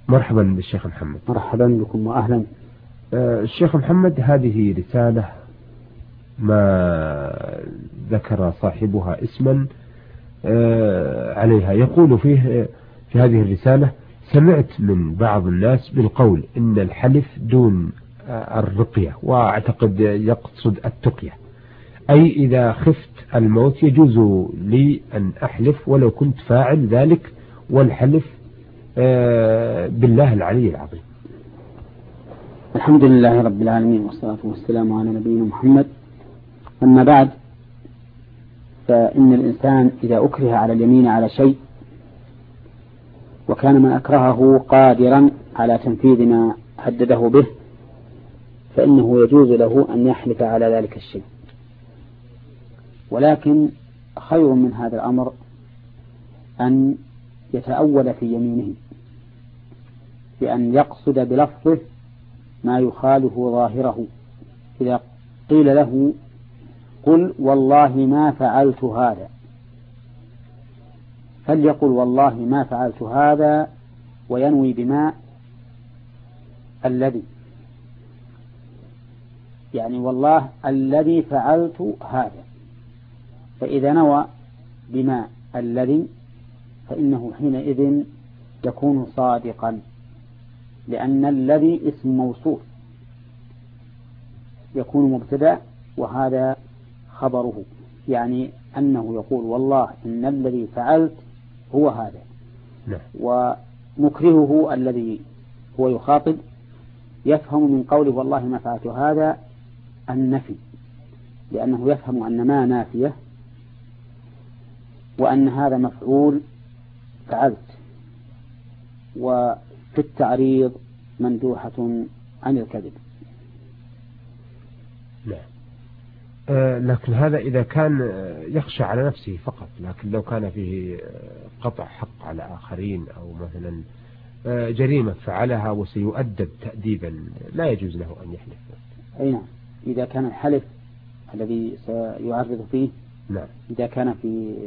مرحبا بالشيخ محمد. مرحبا بكم وأهلا. الشيخ محمد، هذه رسالة ما ذكر صاحبها اسما عليها، يقول فيه في هذه الرسالة: سمعت من بعض الناس بالقول إن الحلف دون الرقية، وأعتقد يقصد التقية، أي إذا خفت الموت يجوز لي أن أحلف ولو كنت فاعل ذلك، والحلف بالله العلي العظيم. الحمد لله رب العالمين، والصلاة والسلام على نبينا محمد. أما بعد، فإن الإنسان إذا أكره على اليمين على شيء وكان من أكرهه قادرا على تنفيذ ما هدده به، فإنه يجوز له أن يحلف على ذلك الشيء، ولكن خير من هذا الأمر أن يتأول في يمينه بأن يقصد بلفظه ما يخالف ظاهره. إذا قيل له: قل والله ما فعلت هذا، فليقل والله ما فعلت هذا وينوي بما الذي، يعني والله الذي فعلت هذا. فإذا نوى بما الذي فإنه حينئذ يكون صادقا، لأن الذي اسم موصوف يكون مبتدأ وهذا خبره، يعني أنه يقول والله إن الذي فعلت هو هذا. ومكرهه الذي هو يخاطب يفهم من قوله والله ما فعلت هذا النفي، لأنه يفهم أن ما نافية وأن هذا مفعول فعلت، وفي التعريض مندوحة عن الكذب. لكن هذا إذا كان يخشى على نفسه فقط، لكن لو كان فيه قطع حق على آخرين أو مثلا جريمة فعلها وسيؤدب تأديبا لا يجوز له أن يحلف. أي نعم، إذا كان الحلف الذي سيعرض فيه نعم إذا كان في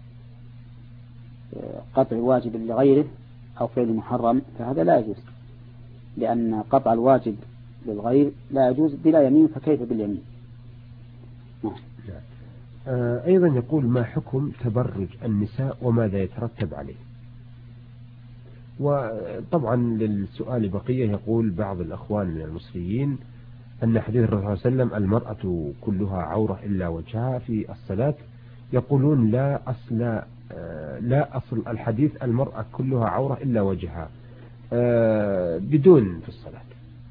قطع واجب لغيره أو فعل محرم فهذا لا يجوز، لأن قطع الواجب للغير لا يجوز بلا يمين، فكيف باليمين؟ نعم. أيضا يقول: ما حكم تبرج النساء وماذا يترتب عليه؟ وطبعا للسؤال بقية. يقول بعض الأخوان من المصريين أن حديث الرسول صلى الله عليه وسلم: المرأة كلها عورة إلا وجهها في الصلاة، يقولون لا أصل الحديث المرأة كلها عورة إلا وجهها بدون في الصلاة.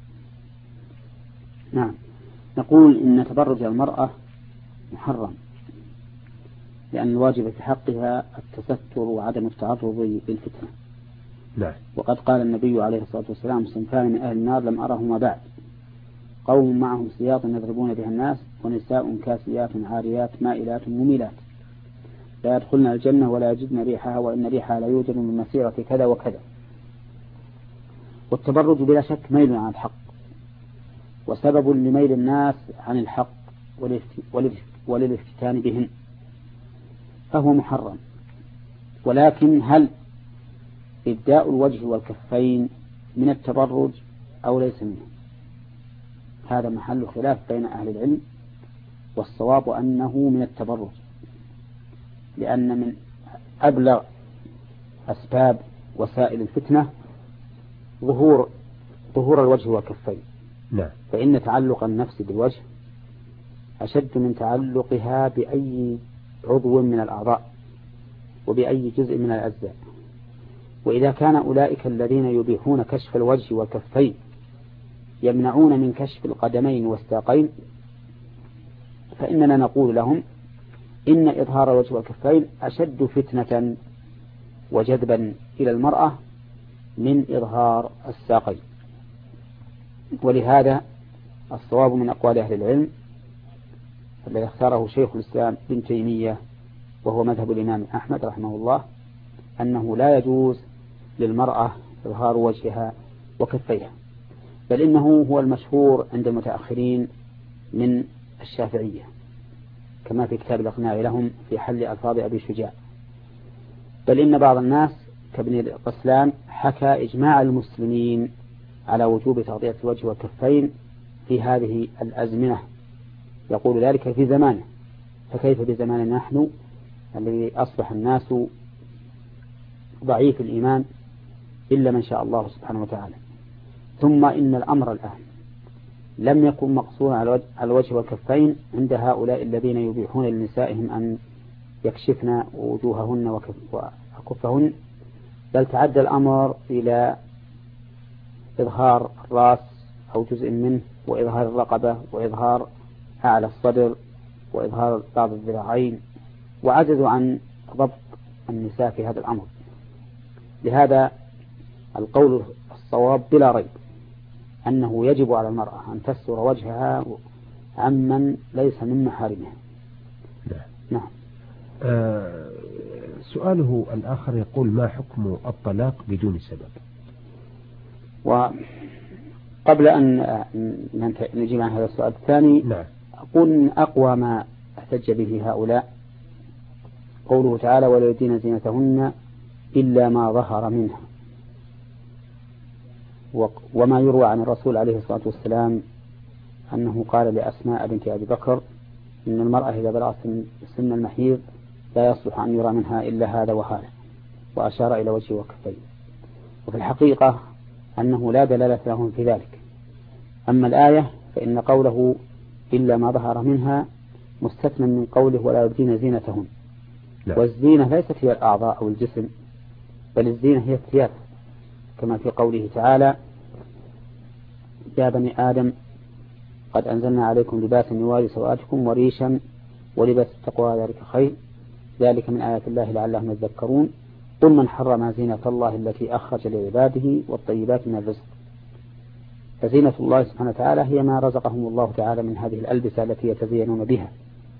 نعم، نقول إن تبرج المرأة محرم، لأن الواجب في حقها التستر وعدم التعرض للفتنة. نعم. وقد قال النبي عليه الصلاة والسلام: صنفان من أهل النار لم أرهما بعد، قوم معهم سياط يضربون بها الناس، ونساء كاسيات عاريات مائلات مميلات لا يدخلن الجنة ولا يجدن ريحها وإن ريحها لا يوجد من مسيرة كذا وكذا. والتبرج بلا شك ميل عن الحق، وسبب لميل الناس عن الحق وللافتتان بهن، فهو محرم. ولكن هل إبداء الوجه والكفين من التبرج أو ليس منه؟ هذا محل خلاف بين أهل العلم، والصواب أنه من التبرج، لأن من أبلغ أسباب وسائل الفتنة ظهور الوجه والكفين. نعم. فإن تعلق النفس بالوجه أشد من تعلقها بأي عضو من الأعضاء وبأي جزء من الأجزاء. وإذا كان أولئك الذين يبيحون كشف الوجه والكفين يمنعون من كشف القدمين والساقين، فإننا نقول لهم إن إظهار الوجه والكفين أشد فتنة وجذبا إلى المرأة من إظهار الساقين. ولهذا الصواب من أقوال أهل العلم الذي اختاره شيخ الإسلام ابن تيمية وهو مذهب الإمام أحمد رحمه الله أنه لا يجوز للمرأة إظهار وجهها وكفيها، بل إنه هو المشهور عند المتأخرين من الشافعية، كما في كتاب الإقناع لهم في حل ألفاظ أبي شجاع. بل إن بعض الناس كابن القسلان حكى إجماع المسلمين على وجوب تغطية الوجه والكفين في هذه الأزمنة، يقول ذلك في زمانه، فكيف بزماننا نحن الذي أصبح الناس ضعيف الإيمان إلا من شاء الله سبحانه وتعالى. ثم إن الأمر الآن لم يكن مقصورا على الوجه والكفين عند هؤلاء الذين يبيحون لنسائهم أن يكشفن وجوههن وكفهن، بل تعدى الأمر إلى إظهار الرأس أو جزء منه، وإظهار الرقبة، وإظهار أعلى الصدر، وإظهار بعض الذراعين، وعجزوا عن ضبط النساء في هذا الأمر. لهذا القول الصواب بلا ريب أنه يجب على المرأة أن تستر وجهها عمن ليس من محارمها. نعم. سؤاله الآخر يقول: ما حكم الطلاق بدون سبب؟ وقبل أن نجيب عن هذا السؤال الثاني، نعم، أقول إن أقوى ما احتج به هؤلاء قوله تعالى: ولا يبدين زينتهن إلا ما ظهر منها، وما يروى عن الرسول عليه الصلاة والسلام أنه قال لأسماء بنت أبي بكر: إن المرأة إذا بلغت سن المحيض لا يصلح أن يرى منها إلا هذا وهذا، وأشار إلى وجهه وكفيه. وفي الحقيقة أنه لا دلالة لهم في ذلك. أما الآية فإن قوله إلا ما ظهر منها مستثنى من قوله ولا يبدين زينتهن. والزينة ليست هي الأعضاء أو الجسم، بل الزينة هي الثياب، كما في قوله تعالى: يا بني آدم قد أنزلنا عليكم لباسا يواري سوآتكم وريشا ولباس التقوى ذلك خير، ذلك من آيات الله لعلهم يذكرون. قل من حرم زينة الله التي أخرج لعباده والطيبات من الرزق. فزينة الله سبحانه وتعالى هي ما رزقهم الله تعالى من هذه الألبسة التي يتزينون بها.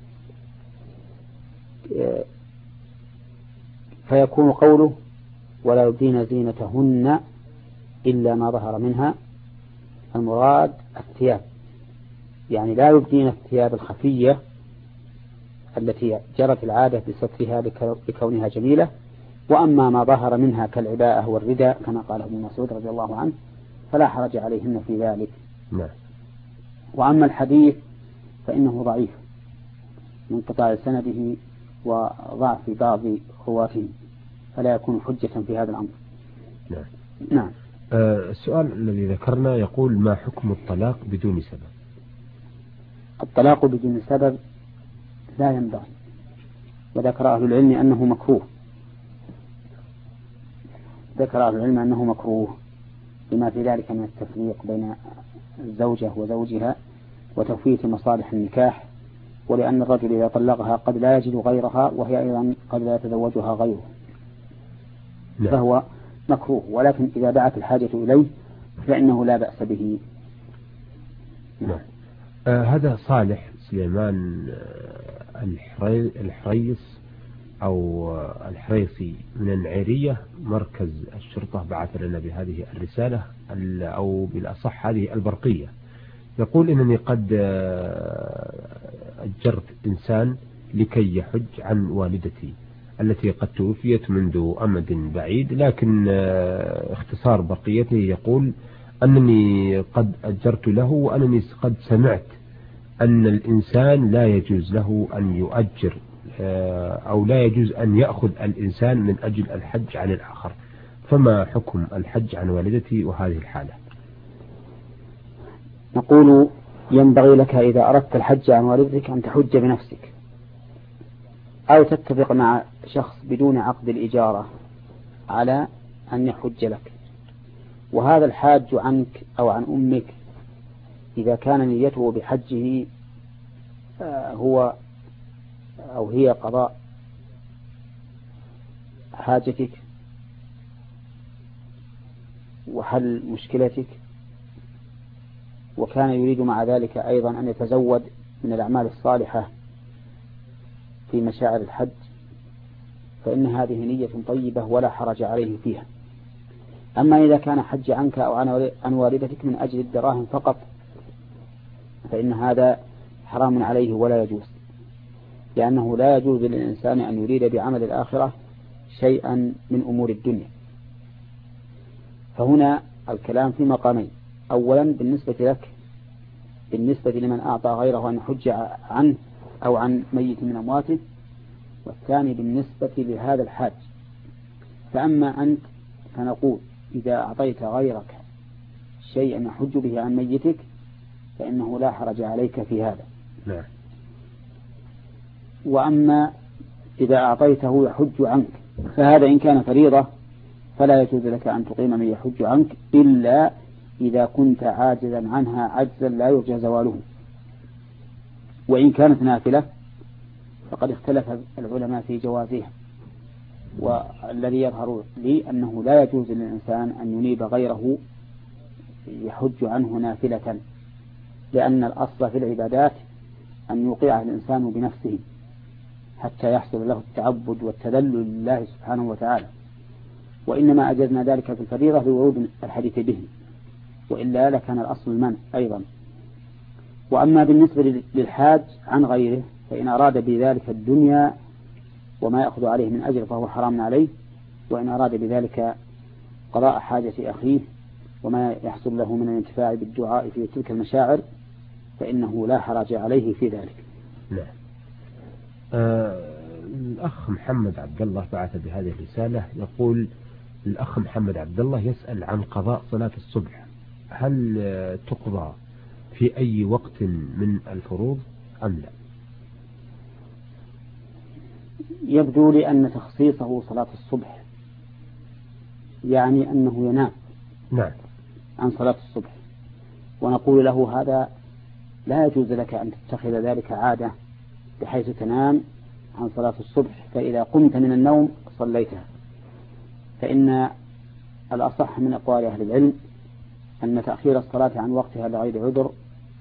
فيكون قوله ولا يبدين زينتهن إلا ما ظهر منها المراد الثياب، يعني لا يبدين الثياب الخفية التي جرت العادة بسترها بكونها جميلة، وأما ما ظهر منها كالعباءة والرداء كما قال ابن مسعود رضي الله عنه فلا حرج عليهن في ذلك. وأما الحديث فإنه ضعيف من قطاع سنده وضعف بعض رواته، فلا يكون حجة في هذا الأمر. نعم. السؤال الذي ذكرنا يقول: ما حكم الطلاق بدون سبب؟ الطلاق بدون سبب لا ينبغي، وذكر أهل العلم أنه مكروه. ذكر أهل العلم أنه مكروه بما في ذلك من التفريق بين الزوجة وزوجها وتفويت مصالح النكاح، ولأن الرجل إذا طلقها قد لا يجد غيرها، وهي أيضا قد لا يتزوجها غيره، فهو مكروه. ولكن إذا دعت الحاجة إليه فإنه لا بأس به. نعم. هذا صالح سليمان الحريص أو الحريصي من النعيرية، مركز الشرطة، بعث لنا بهذه الرسالة أو بالأصح هذه البرقية. يقول: إنني قد أجرت إنسان لكي يحج عن والدتي التي قد توفيت منذ أمد بعيد، لكن اختصار بقيته يقول أنني قد أجرت له، وأنني قد سمعت أن الإنسان لا يجوز له أن يؤجر أو لا يجوز أن يأخذ الإنسان من أجل الحج عن الآخر، فما حكم الحج عن والدتي وهذه الحالة؟ نقول: ينبغي لك إذا أردت الحج عن والدتك أن تحج بنفسك، أو تتفق مع شخص بدون عقد الإجارة على أن يحج لك. وهذا الحاج عنك أو عن أمك إذا كان نيته بحجه هو أو هي قضاء حاجتك وحل مشكلتك، وكان يريد مع ذلك أيضا أن يتزود من الأعمال الصالحة في مشاعر الحج، فإن هذه نية طيبة ولا حرج عليه فيها. أما إذا كان حج عنك أو عن والدتك من أجل الدراهم فقط فإن هذا حرام عليه ولا يجوز، لأنه لا يجوز للإنسان أن يريد بعمل الآخرة شيئا من أمور الدنيا. فهنا الكلام في مقامين: أولا بالنسبة لك، بالنسبة لمن أعطى غيره أن يحج عنه أو عن ميت من أمواته، والثاني بالنسبة لهذا الحاج. فأما أنت فنقول إذا أعطيت غيرك شيئا يحج به عن ميتك فإنه لا حرج عليك في هذا. لا. وأما إذا أعطيته يحج عنك فهذا إن كان فريضة فلا يجوز لك أن تقيم من يحج عنك إلا إذا كنت عاجزا عنها عجزا لا يرجى زواله. وإن كانت نافلة فقد اختلف العلماء في جوازها، والذي يظهر لي أنه لا يجوز للإنسان أن ينيب غيره يحج عنه نافلة، لأن الأصل في العبادات أن يوقعها الإنسان بنفسه حتى يحصل له التعبد والتذلل لله سبحانه وتعالى، وإنما أجزنا ذلك في الفريضة لورود الحديث به، وإلا لكان الأصل المنع أيضا. وأما بالنسبة للحاج عن غيره فإن أراد بذلك الدنيا وما يأخذ عليه من أجر فهو حرام عليه، وإن أراد بذلك قضاء حاجة أخيه وما يحصل له من الانتفاع بالدعاء في تلك المشاعر فإنه لا حرج عليه في ذلك. لا. الأخ محمد عبد الله بعث بهذه الرسالة، يقول الأخ محمد عبد الله يسأل عن قضاء صلاة الصبح، هل تقضى في أي وقت من الفروض أم لا؟ يبدو لي أن تخصيصه صلاة الصبح يعني أنه ينام نعم عن صلاة الصبح، ونقول له هذا لا يجوز لك أن تتخذ ذلك عادة بحيث تنام عن صلاة الصبح فإذا قمت من النوم صليتها. فإن الأصح من أقوال أهل العلم أن تأخير الصلاة عن وقتها لغير عذر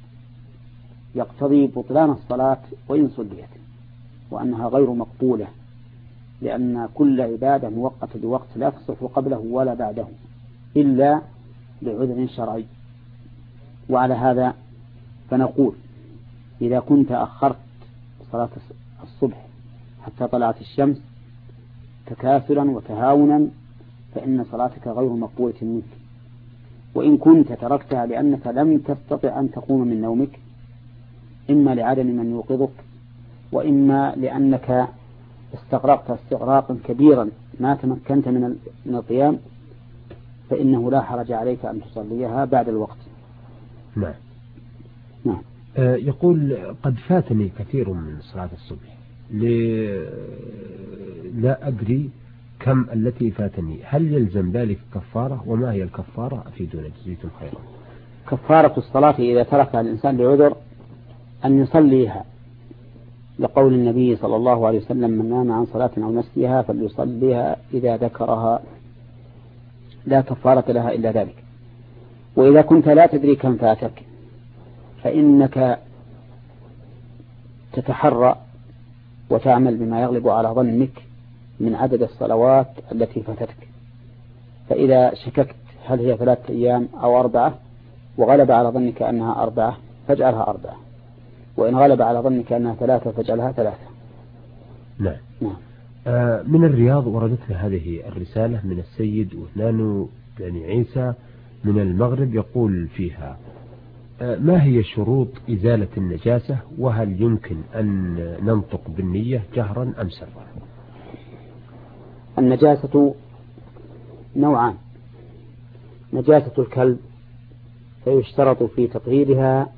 يقتضي بطلان الصلاة وإن صليت، وأنها غير مقبولة، لأن كل عبادة مؤقتة بوقت لا تصح قبله ولا بعده إلا لعذر شرعي. وعلى هذا فنقول إذا كنت أخرت صلاة الصبح حتى طلعت الشمس تكاسلا وتهاونا فإن صلاتك غير مقبولة منك. وإن كنت تركتها لأنك لم تستطع أن تقوم من نومك، إما لعدم من يوقظك وإما لأنك استغرقت استغراقا كبيرا ما تمكنت من القيام، فإنه لا حرج عليك أن تصليها بعد الوقت. نعم. نعم. يقول قد فاتني كثير من صلاة الصبح لا أدري كم التي فاتني، هل يلزم ذلك كفارة؟ وما هي الكفارة؟ أفيدونا جزيتم خيرا. كفارة الصلاة إذا تركها الإنسان لعذر أن يصليها، لقول النبي صلى الله عليه وسلم: من نام عن صلاة أو نسيها فليصليها إذا ذكرها لا كفارة لها إلا ذلك. وإذا كنت لا تدري كم فاتك فإنك تتحرى وتعمل بما يغلب على ظنك من عدد الصلوات التي فاتتك، فإذا شككت هل هي 3 أيام أو 4 وغلب على ظنك أنها 4 فاجعلها 4، وإن غلب على ظنك أنها 3 فاجعلها 3. نعم. نعم. من الرياض وردتنا هذه الرسالة من السيد وثنان بن عيسى من المغرب، يقول فيها: ما هي شروط إزالة النجاسة، وهل يمكن أن ننطق بالنية جهرا أم سرا؟ النجاسة نوعان: نجاسة الكلب فيشترط في تطهيرها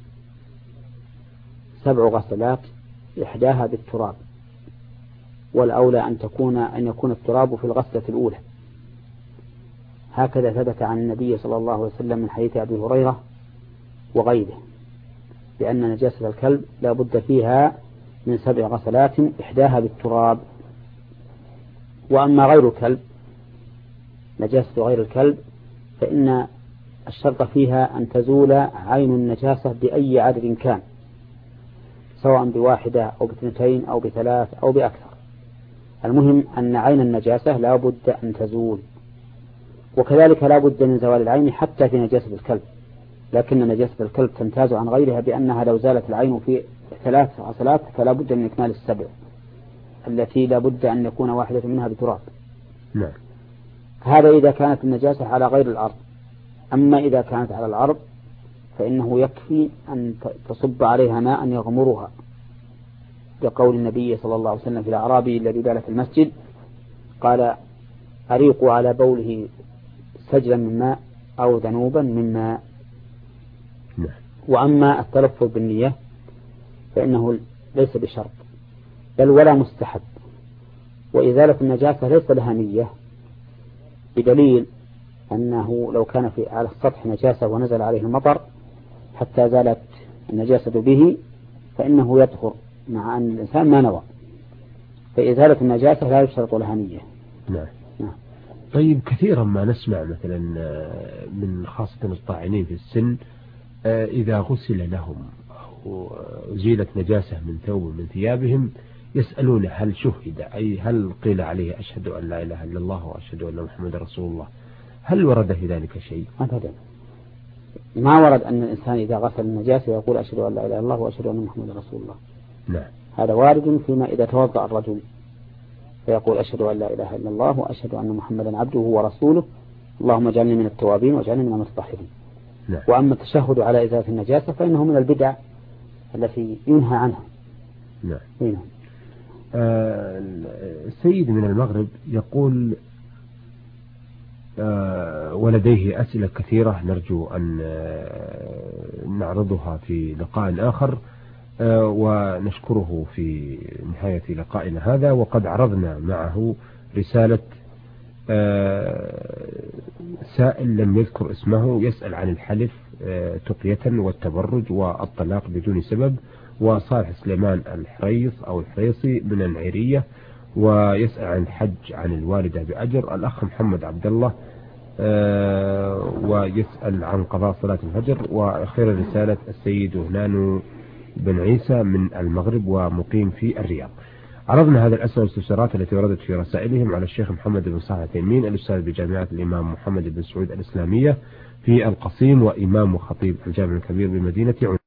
7 غسلات إحداها بالتراب، والأولى أن يكون التراب في الغسلة الأولى، هكذا ثبت عن النبي صلى الله عليه وسلم من حديث أبي هريرة وغيره، لأن نجاسة الكلب لا بد فيها من 7 غسلات إحداها بالتراب. وأما غير الكلب، نجاسة غير الكلب، فإن الشرط فيها أن تزول عين النجاسة بأي عدد كان، سواء ب1 أو ب2 أو ب3 أو بأكثر، المهم أن عين النجاسة لا بد أن تزول. وكذلك لا بد من زوال العين حتى في نجاسة الكلب، لكن نجاسة الكلب تمتاز عن غيرها بأنها لو زالت العين في 3 غسلات فلا بد من إكمال 7 التي لا بد أن يكون واحدة منها بتراب. نعم. هذا إذا كانت النجاسة على غير الأرض. أما إذا كانت على الأرض فإنه يكفي أن تصب عليها ماء يغمرها، لقول النبي صلى الله عليه وسلم في الأعرابي الذي بال في المسجد قال: أريقوا على بوله سجلا من ماء أو ذنوبا من ماء. وأما التلفظ بالنية فإنه ليس بشرط بل ولا مستحب، وإزالة النجاسة ليس لها نية، بدليل أنه لو كان على السطح نجاسة ونزل عليه المطر حتى زالت النجاسة به فإنه يطهر مع أن الإنسان ما نوى، فإزالة النجاسة لا يشترط لها نية. نعم. طيب كثيرا ما نسمع مثلا من خاصة الطاعنين في السن إذا غسل لهم أو أزيلت نجاسة من ثوب من ثيابهم يسألون هل شهد، أي هل قيل عليه أشهد أن لا إله إلا الله وأشهد أن محمد رسول الله؟ هل ورد في ذلك شيء؟ أبدا، ما ورد أن الإنسان إذا غسل النجاسة يقول أشهد أن لا إله إلا الله وأشهد أن محمد رسول الله. نعم. هذا وارد فيما إذا توضأ الرجل فيقول أشهد أن لا إله إلا الله وأشهد أن محمدا عبده ورسوله اللهم اجعلني من التوابين واجعلني من المتطهرين. نعم. وأما التشهد على إزالة النجاسة فإنه من البدع التي ينهى عنها. نعم. السيد من المغرب يقول ولديه أسئلة كثيرة نرجو أن نعرضها في لقاء آخر، ونشكره في نهاية لقائنا هذا. وقد عرضنا معه رسالة سائل لم يذكر اسمه يسأل عن الحلف تقية والتبرج والطلاق بدون سبب، وصالح سليمان الحريص أو الحريصي من العيرية، ويسأل عن الحج عن الوالدة بأجر. الأخ محمد عبد الله ويسأل عن قضاء صلاة الفجر. وأخيرا رسالة السيد هنان بن عيسى من المغرب ومقيم في الرياض. عرضنا هذه الأسئلة والاستفسارات التي وردت في رسائلهم على الشيخ محمد بن صالح العثيمين الأستاذ بجامعة الإمام محمد بن سعود الإسلامية في القصيم وإمام وخطيب الجامع الكبير بمدينة